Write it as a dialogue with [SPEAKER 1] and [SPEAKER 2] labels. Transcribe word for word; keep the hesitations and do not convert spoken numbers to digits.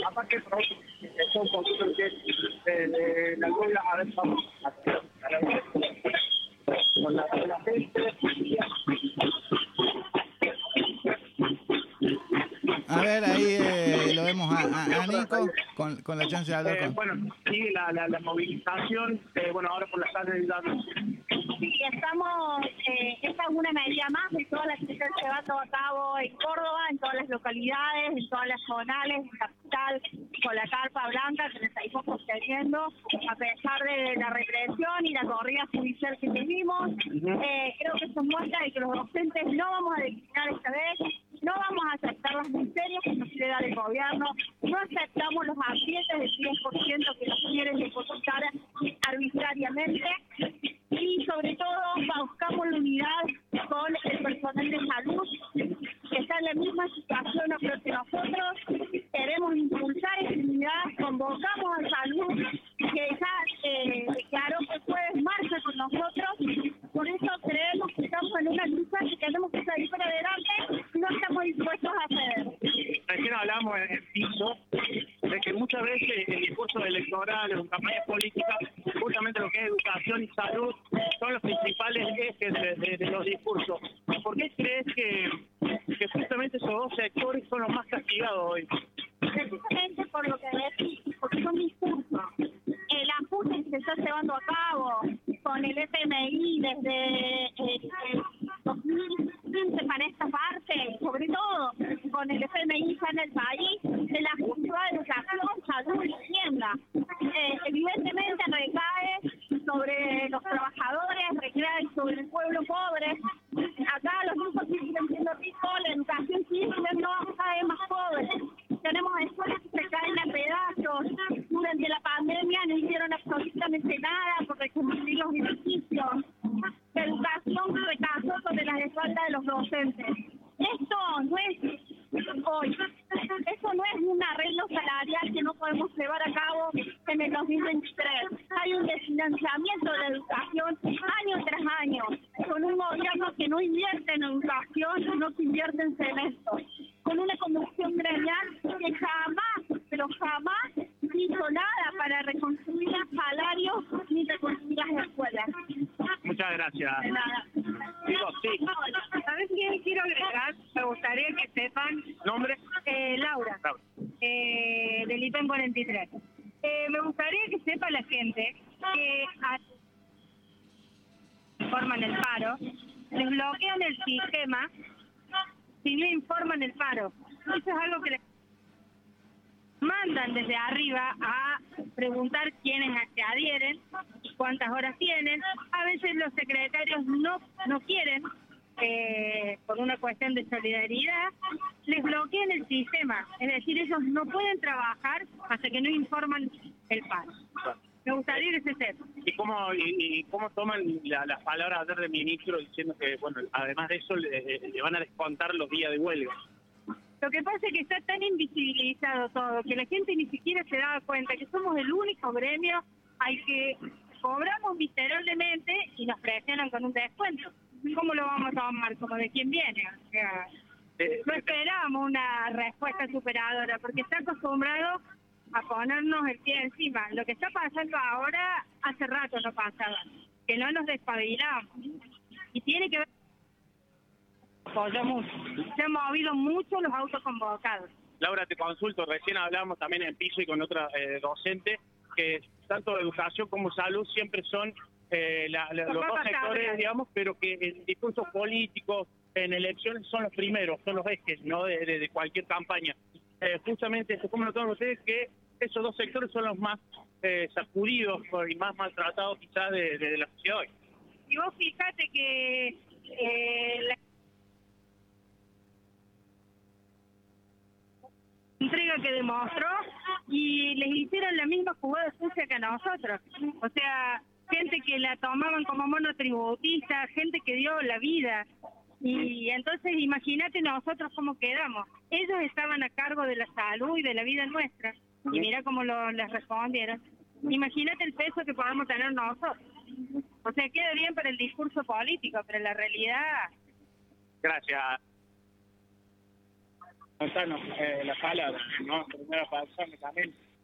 [SPEAKER 1] Aparte, son poquito que de la escuela a ver vamos a con la gente.
[SPEAKER 2] A ver, ahí eh, lo vemos a, a, a Nico con, con la chance de hablar con...
[SPEAKER 1] Eh, bueno, sigue la, la, la movilización, eh, bueno, ahora por las tardes ya...
[SPEAKER 3] Sí, estamos, eh, esta es una medida más de todas las que se están llevando a cabo en Córdoba, en todas las localidades, en todas las zonales, en Capital, con la carpa blanca que nos seguimos sosteniendo, a pesar de la represión y la corrida judicial que tuvimos. Eh, creo que eso muestra de que los docentes no vamos a declinar esta vez, no vamos a aceptar las miserias que nos quiere dar el gobierno, no aceptamos los ambientes del diez por ciento que nos quieren depositar arbitrariamente. Y sobre todo buscamos la unidad con el personal de salud, que está en la misma situación que nosotros. Queremos impulsar esa unidad, convocamos a salud, que ya eh, declaró que puede marcha con nosotros. Por eso creemos que estamos en una lucha que tenemos que salir para adelante y no estamos dispuestos a ceder.
[SPEAKER 1] Recién hablamos en el piso de que muchas veces el discurso electoral, en campañas políticas, justamente lo que es educación y salud, son los principales ejes de, de, de los discursos. ¿Por qué crees que, que justamente esos dos sectores son los más castigados hoy?
[SPEAKER 3] Precisamente por lo que decís, porque son discursos. El ajuste que se está llevando a cabo con el F M I desde eh, el dos mil quince para esta parte, sobre todo con el F M I ya en el país, el ajuste va de educación, salud y vivienda. Eh, evidentemente recae sobre los trabajadores, recae sobre el pueblo pobre. Acá los grupos siguen siendo ricos, la educación sigue siendo cada vez más pobre. Tenemos escuelas que se caen a pedazos. Durante la pandemia no hicieron absolutamente nada por reconstruir los edificios. La educación recayó sobre las espaldas de los docentes. Esto no es hoy. Eso no es un arreglo salarial que no podemos llevar a cabo en el dos mil veintitrés. Hay un desfinanciamiento de la educación año tras año, con un gobierno que no invierte en educación, sino que invierte en cemento, con una conducción gremial que jamás, pero jamás hizo nada para reconstruir los salarios ni reconstruir las escuelas.
[SPEAKER 1] Muchas gracias.
[SPEAKER 3] De nada.
[SPEAKER 1] Digo, sí.
[SPEAKER 3] ¿Sabes qué quiero agregar? Me gustaría que sepan.
[SPEAKER 1] ¿Nombre?
[SPEAKER 3] Eh, Laura,
[SPEAKER 1] Laura.
[SPEAKER 3] Eh, del I P E M cuarenta y tres. Eh, me gustaría que sepa la gente que a... informan el paro, les bloquean el sistema si no informan el paro. Eso es algo que les mandan desde arriba a preguntar quiénes se adhieren y cuántas horas tienen. A veces los secretarios no, no quieren, eh, por una cuestión de solidaridad, les bloquean el sistema. Es decir, ellos no pueden trabajar hasta que no informan el paro. Me gustaría que se sepa.
[SPEAKER 1] ¿Y cómo, y, y cómo toman la, las palabras ayer del ministro diciendo que, bueno, además de eso, le, le van a descontar los días de huelga?
[SPEAKER 3] Lo que pasa es que está tan invisibilizado todo que la gente ni siquiera se da cuenta que somos el único gremio al que cobramos miserablemente y nos presionan con un descuento. ¿Cómo lo vamos a tomar? Como de quién viene. O sea,
[SPEAKER 1] Eh,
[SPEAKER 3] no esperamos una respuesta superadora porque está acostumbrado a ponernos el pie encima. Lo que está pasando ahora hace rato no pasaba, que no nos despabilamos. Y tiene que ver... Apoyamos. Se han movido mucho los autos convocados.
[SPEAKER 1] Laura, te consulto, recién hablamos también en piso y con otra eh, docente, que tanto educación como salud siempre son eh, la, la, los dos sectores, digamos, pero que en discursos políticos, en elecciones, son los primeros, son los ejes, ¿no?, de, de, de cualquier campaña. Eh, justamente, ¿cómo lo toman ustedes? Que esos dos sectores son los más eh, sacudidos y más maltratados quizás de, de, de la sociedad hoy.
[SPEAKER 3] Y vos fíjate que eh, la entrega que demostró y les hicieron la misma jugada sucia que a nosotros. O sea, gente que la tomaban como monotributista, gente que dio la vida. Y entonces imagínate nosotros cómo quedamos. Ellos estaban a cargo de la salud y de la vida nuestra. Y mira cómo lo, les respondieron. Imagínate el peso que podemos tener nosotros. O sea, queda bien para el discurso político, pero la realidad...
[SPEAKER 1] Gracias. Contanos eh, la palabra, ¿no? Primera persona también.